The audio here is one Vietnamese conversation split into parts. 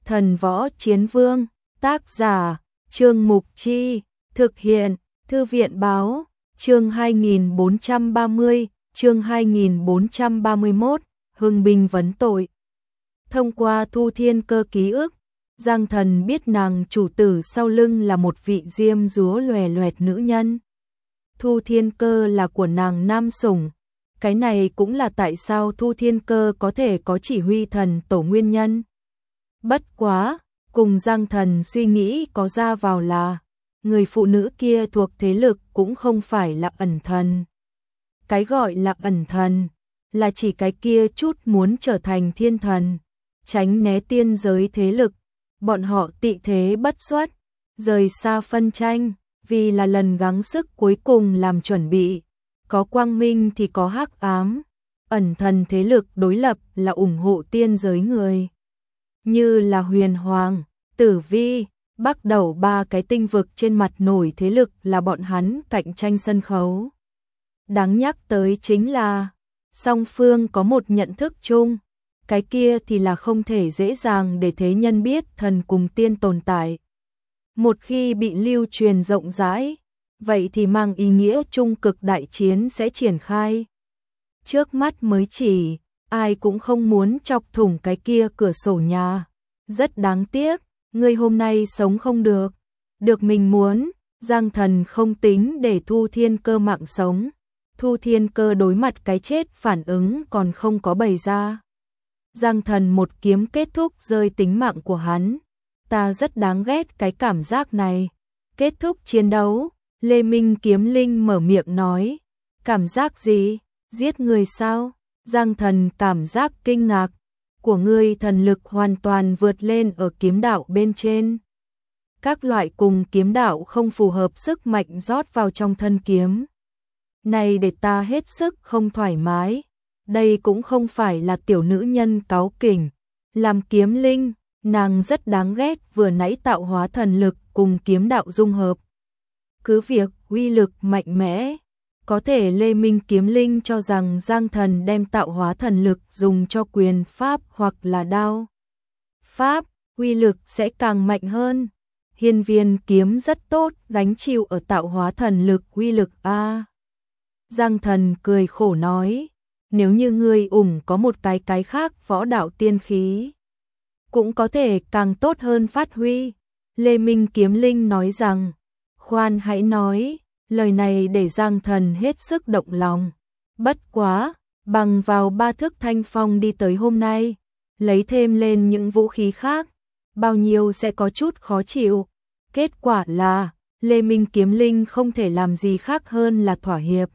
Thần Võ Chiến Vương, tác giả, Trương Mục Chi, thực hiện, Thư viện báo, chương 2430, chương 2431, Hưng binh vấn tội. Thông qua Thu Thiên Cơ ký ức, Giang Thần biết nàng chủ tử sau lưng là một vị diêm dúa loè loẹt nữ nhân. Thu Thiên Cơ là của nàng nam sủng, cái này cũng là tại sao Thu Thiên Cơ có thể có chỉ huy thần tổ nguyên nhân. Bất quá, cùng Giang Thần suy nghĩ có ra vào là, người phụ nữ kia thuộc thế lực cũng không phải là ẩn thần. Cái gọi là ẩn thần, là chỉ cái kia chút muốn trở thành thiên thần, tránh né tiên giới thế lực, bọn họ tị thế bất xuất, rời xa phân tranh, vì là lần gắng sức cuối cùng làm chuẩn bị, có quang minh thì có hắc ám, ẩn thần thế lực đối lập là ủng hộ tiên giới người. Như là Huyền Hoàng, Tử Vi, Bắc Đầu ba cái tinh vực trên mặt nổi thế lực là bọn hắn cạnh tranh sân khấu. Đáng nhắc tới chính là, song phương có một nhận thức chung, cái kia thì là không thể dễ dàng để thế nhân biết thần cùng tiên tồn tại. Một khi bị lưu truyền rộng rãi, vậy thì mang ý nghĩa trung cực đại chiến sẽ triển khai. Trước mắt mới chỉ, ai cũng không muốn chọc thủng cái kia cửa sổ nhà. Rất đáng tiếc, người hôm nay sống không được. Được mình muốn, Giang Thần không tính để Thu Thiên Cơ mạng sống. Thu Thiên Cơ đối mặt cái chết phản ứng còn không có bày ra. Giang Thần một kiếm kết thúc rơi tính mạng của hắn. Ta rất đáng ghét cái cảm giác này. Kết thúc chiến đấu, Lê Minh Kiếm Linh mở miệng nói. Cảm giác gì? Giết người sao? Giang Thần cảm giác kinh ngạc. Của ngươi thần lực hoàn toàn vượt lên ở kiếm đạo bên trên. Các loại cùng kiếm đạo không phù hợp sức mạnh rót vào trong thân kiếm. Này để ta hết sức không thoải mái. Đây cũng không phải là tiểu nữ nhân cáu kỉnh. Làm kiếm linh, nàng rất đáng ghét vừa nãy tạo hóa thần lực cùng kiếm đạo dung hợp. Cứ việc uy lực mạnh mẽ, có thể Lê Minh Kiếm Linh cho rằng Giang Thần đem tạo hóa thần lực dùng cho quyền pháp hoặc là đao pháp, uy lực sẽ càng mạnh hơn. Hiên Viên kiếm rất tốt, đánh chịu ở tạo hóa thần lực uy lực a. Giang Thần cười khổ nói, nếu như ngươi có một cái khác võ đạo tiên khí, cũng có thể càng tốt hơn phát huy. Lê Minh Kiếm Linh nói rằng, khoan hãy nói. Lời này để Giang Thần hết sức động lòng. Bất quá, bằng vào 3 thước thanh phong đi tới hôm nay, lấy thêm lên những vũ khí khác, bao nhiêu sẽ có chút khó chịu. Kết quả là, Lê Minh Kiếm Linh không thể làm gì khác hơn là thỏa hiệp.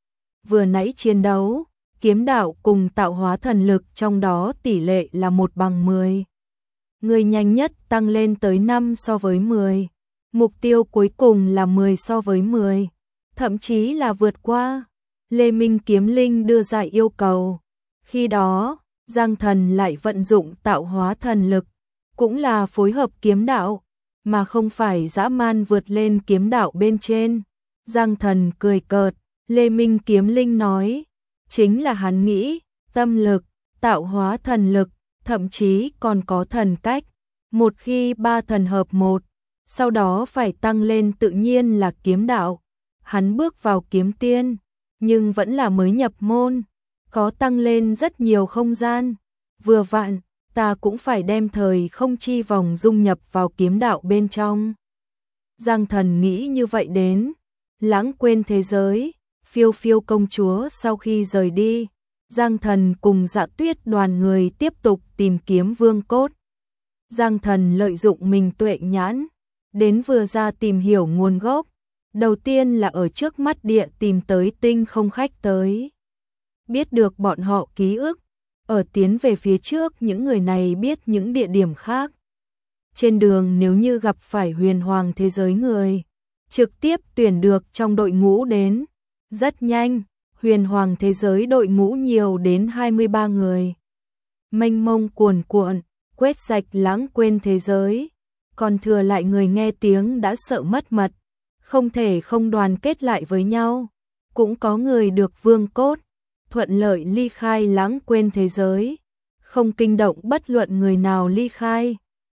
Vừa nãy chiến đấu, kiếm đạo cùng tạo hóa thần lực trong đó tỷ lệ là 1/10. Người nhanh nhất tăng lên tới 5 so với 10. Mục tiêu cuối cùng là 10 so với 10, thậm chí là vượt qua. Lê Minh Kiếm Linh đưa ra yêu cầu. Khi đó, Giang Thần lại vận dụng tạo hóa thần lực, cũng là phối hợp kiếm đạo, mà không phải dã man vượt lên kiếm đạo bên trên. Giang Thần cười cợt, Lê Minh Kiếm Linh nói, chính là hắn nghĩ, tâm lực, tạo hóa thần lực, thậm chí còn có thần cách. Một khi 3 thần hợp một, sau đó phải tăng lên tự nhiên là kiếm đạo. Hắn bước vào kiếm tiên, nhưng vẫn là mới nhập môn, có tăng lên rất nhiều không gian. Vừa vặn, ta cũng phải đem thời không chi vòng dung nhập vào kiếm đạo bên trong. Giang Thần nghĩ như vậy đến, lãng quên thế giới. Phiêu Phiêu công chúa sau khi rời đi, Giang Thần cùng Dạ Tuyết đoàn người tiếp tục tìm kiếm vương cốt. Giang Thần lợi dụng mình tuệ nhãn, đến vừa ra tìm hiểu nguồn gốc. Đầu tiên là ở trước mắt địa tìm tới tinh không khách tới. Biết được bọn họ ký ức, ở tiến về phía trước những người này biết những địa điểm khác. Trên đường nếu như gặp phải huyền hoàng thế giới người, trực tiếp tuyển được trong đội ngũ đến. Rất nhanh, huyền hoàng thế giới đội ngũ nhiều đến 23 người. Mênh mông cuồn cuộn, quét sạch lãng quên thế giới. Còn thừa lại người nghe tiếng đã sợ mất mật, không thể không đoàn kết lại với nhau. Cũng có người được vương cốt, thuận lợi ly khai lãng quên thế giới, không kinh động bất luận người nào ly khai.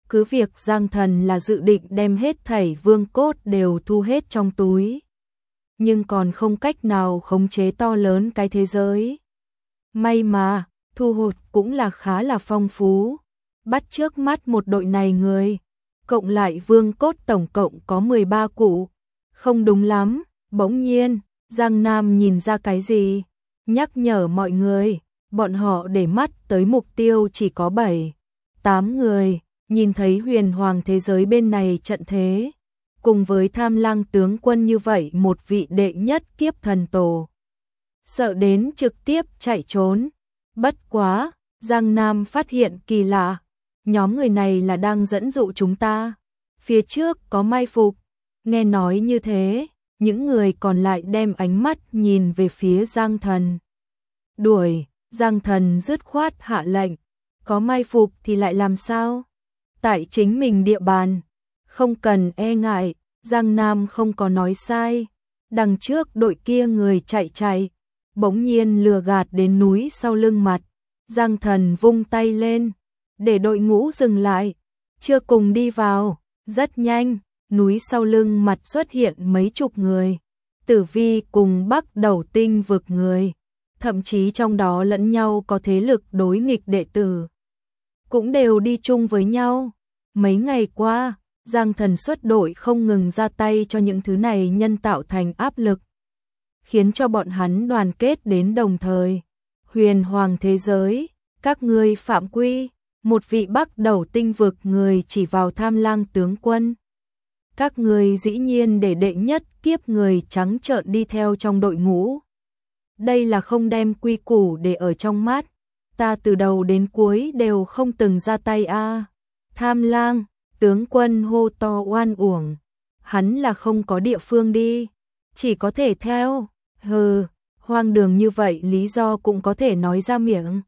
Cứ việc Giang Thần là dự định đem hết thảy vương cốt đều thu hết trong túi, nhưng còn không cách nào khống chế to lớn cái thế giới. May mà, thu hoạch cũng là khá là phong phú. Bắt trước mắt một đội này người, cộng lại vương cốt tổng cộng có 13 cụ. Không đúng lắm, bỗng nhiên, Giang Nam nhìn ra cái gì, nhắc nhở mọi người, bọn họ để mắt tới mục tiêu chỉ có 7, 8 người, nhìn thấy huyền hoàng thế giới bên này trận thế, cùng với Tham Lang tướng quân như vậy một vị đệ nhất kiếp thần tổ. Sợ đến trực tiếp chạy trốn. Bất quá, Giang Nam phát hiện kỳ lạ, nhóm người này là đang dẫn dụ chúng ta. Phía trước có mai phục, nghe nói như thế, những người còn lại đem ánh mắt nhìn về phía Giang Thần. Đuổi, Giang Thần dứt khoát hạ lệnh, có mai phục thì lại làm sao? Tại chính mình địa bàn, không cần e ngại, Giang Nam không có nói sai. Đằng trước đội kia người chạy, bỗng nhiên lừa gạt đến núi sau lưng mặt. Giang Thần vung tay lên, để đội ngũ dừng lại, chưa cùng đi vào. Rất nhanh, núi sau lưng mặt xuất hiện mấy chục người, Tử Vi cùng Bắc Đầu Tinh vực người, thậm chí trong đó lẫn nhau có thế lực đối nghịch đệ tử, cũng đều đi chung với nhau. Mấy ngày qua, Giang Thần xuất đội không ngừng ra tay cho những thứ này nhân tạo thành áp lực, khiến cho bọn hắn đoàn kết đến đồng thời. Huyền hoàng thế giới, các ngươi phạm quy. Một vị Bắc Đầu Tinh vực người chỉ vào Tham Lang tướng quân. Các người dĩ nhiên để đệ nhất kiếp người trắng trợn đi theo trong đội ngũ. Đây là không đem quy củ để ở trong mắt. Ta từ đầu đến cuối đều không từng ra tay a. Tham Lang tướng quân hô to oan uổng. Hắn là không có địa phương đi, chỉ có thể theo. Hừ, hoang đường như vậy lý do cũng có thể nói ra miệng.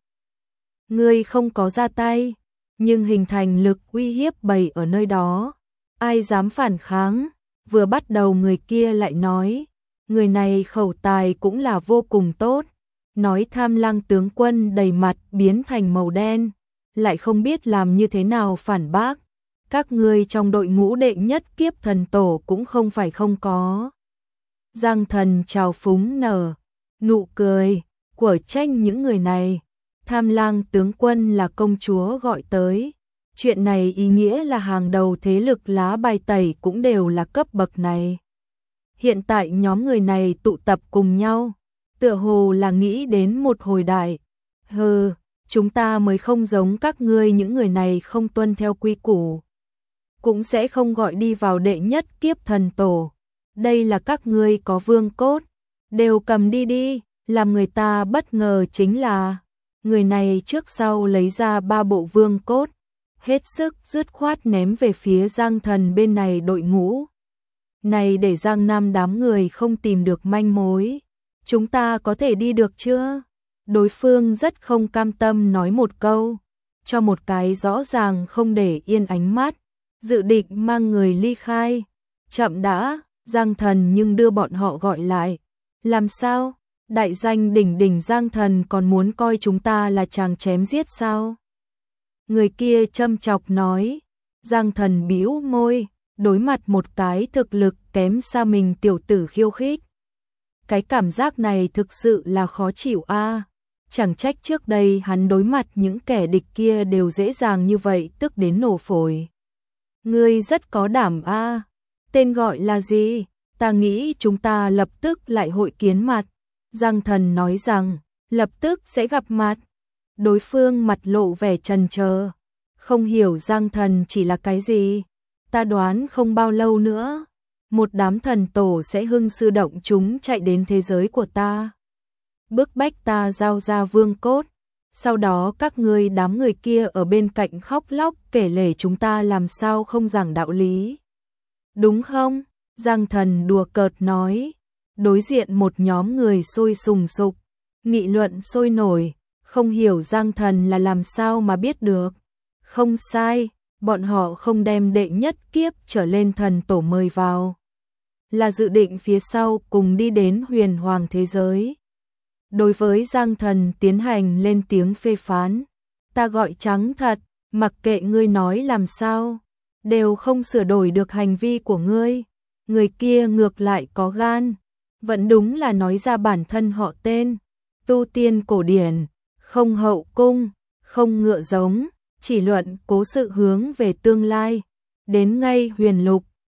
Ngươi không có ra tay, nhưng hình thành lực uy hiếp bày ở nơi đó. Ai dám phản kháng? Vừa bắt đầu người kia lại nói, người này khẩu tài cũng là vô cùng tốt. Nói Tham Lang tướng quân đầy mặt biến thành màu đen, lại không biết làm như thế nào phản bác. Các ngươi trong đội ngũ đệ nhất kiếp thần tổ cũng không phải không có. Giang Thần trào phúng nở nụ cười, của tranh những người này. Tham Lang tướng quân là công chúa gọi tới. Chuyện này ý nghĩa là hàng đầu thế lực lá bài tẩy cũng đều là cấp bậc này. Hiện tại nhóm người này tụ tập cùng nhau, tựa hồ là nghĩ đến một hồi đại. Hừ, chúng ta mới không giống các ngươi, những người này không tuân theo quy củ, cũng sẽ không gọi đi vào đệ nhất kiếp thần tổ. Đây là các ngươi có vương cốt, đều cầm đi đi. Làm người ta bất ngờ chính là người này trước sau lấy ra 3 bộ vương cốt, hết sức dứt khoát ném về phía Giang Thần bên này đội ngũ. Này để Giang Nam đám người không tìm được manh mối. Chúng ta có thể đi được chưa? Đối phương rất không cam tâm nói một câu, cho một cái rõ ràng không để yên ánh mắt, dự định mang người ly khai. Chậm đã, Giang Thần nhưng đưa bọn họ gọi lại. Làm sao? Đại danh đỉnh đỉnh Giang Thần còn muốn coi chúng ta là chàng chém giết sao? Người kia châm chọc nói. Giang Thần bĩu môi, đối mặt một cái thực lực kém xa mình tiểu tử khiêu khích. Cái cảm giác này thực sự là khó chịu a. Chẳng trách trước đây hắn đối mặt những kẻ địch kia đều dễ dàng như vậy, tức đến nổ phổi. Ngươi rất có đảm a. Tên gọi là gì? Ta nghĩ chúng ta lập tức lại hội kiến mặt. Giang Thần nói rằng, lập tức sẽ gặp mặt. Đối phương mặt lộ vẻ chần chờ, không hiểu Giang Thần chỉ là cái gì. Ta đoán không bao lâu nữa, một đám thần tổ sẽ hưng sư động chúng chạy đến thế giới của ta, bức bách ta giao ra vương cốt. Sau đó các ngươi đám người kia ở bên cạnh khóc lóc kể lể chúng ta làm sao không giảng đạo lý. Đúng không? Giang Thần đùa cợt nói. Đối diện một nhóm người sôi sùng sục, nghị luận sôi nổi, không hiểu Giang Thần là làm sao mà biết được. Không sai, bọn họ không đem đệ nhất kiếp trở lên thần tổ mời vào, là dự định phía sau cùng đi đến huyền hoàng thế giới. Đối với Giang Thần tiến hành lên tiếng phê phán. Ta gọi trắng thật, mặc kệ ngươi nói làm sao, đều không sửa đổi được hành vi của ngươi. Người kia ngược lại có gan, vẫn đúng là nói ra bản thân họ tên. Tu tiên cổ điển, không hậu cung, không ngựa giống, chỉ luận cố sự hướng về tương lai. Đến ngay huyền lục,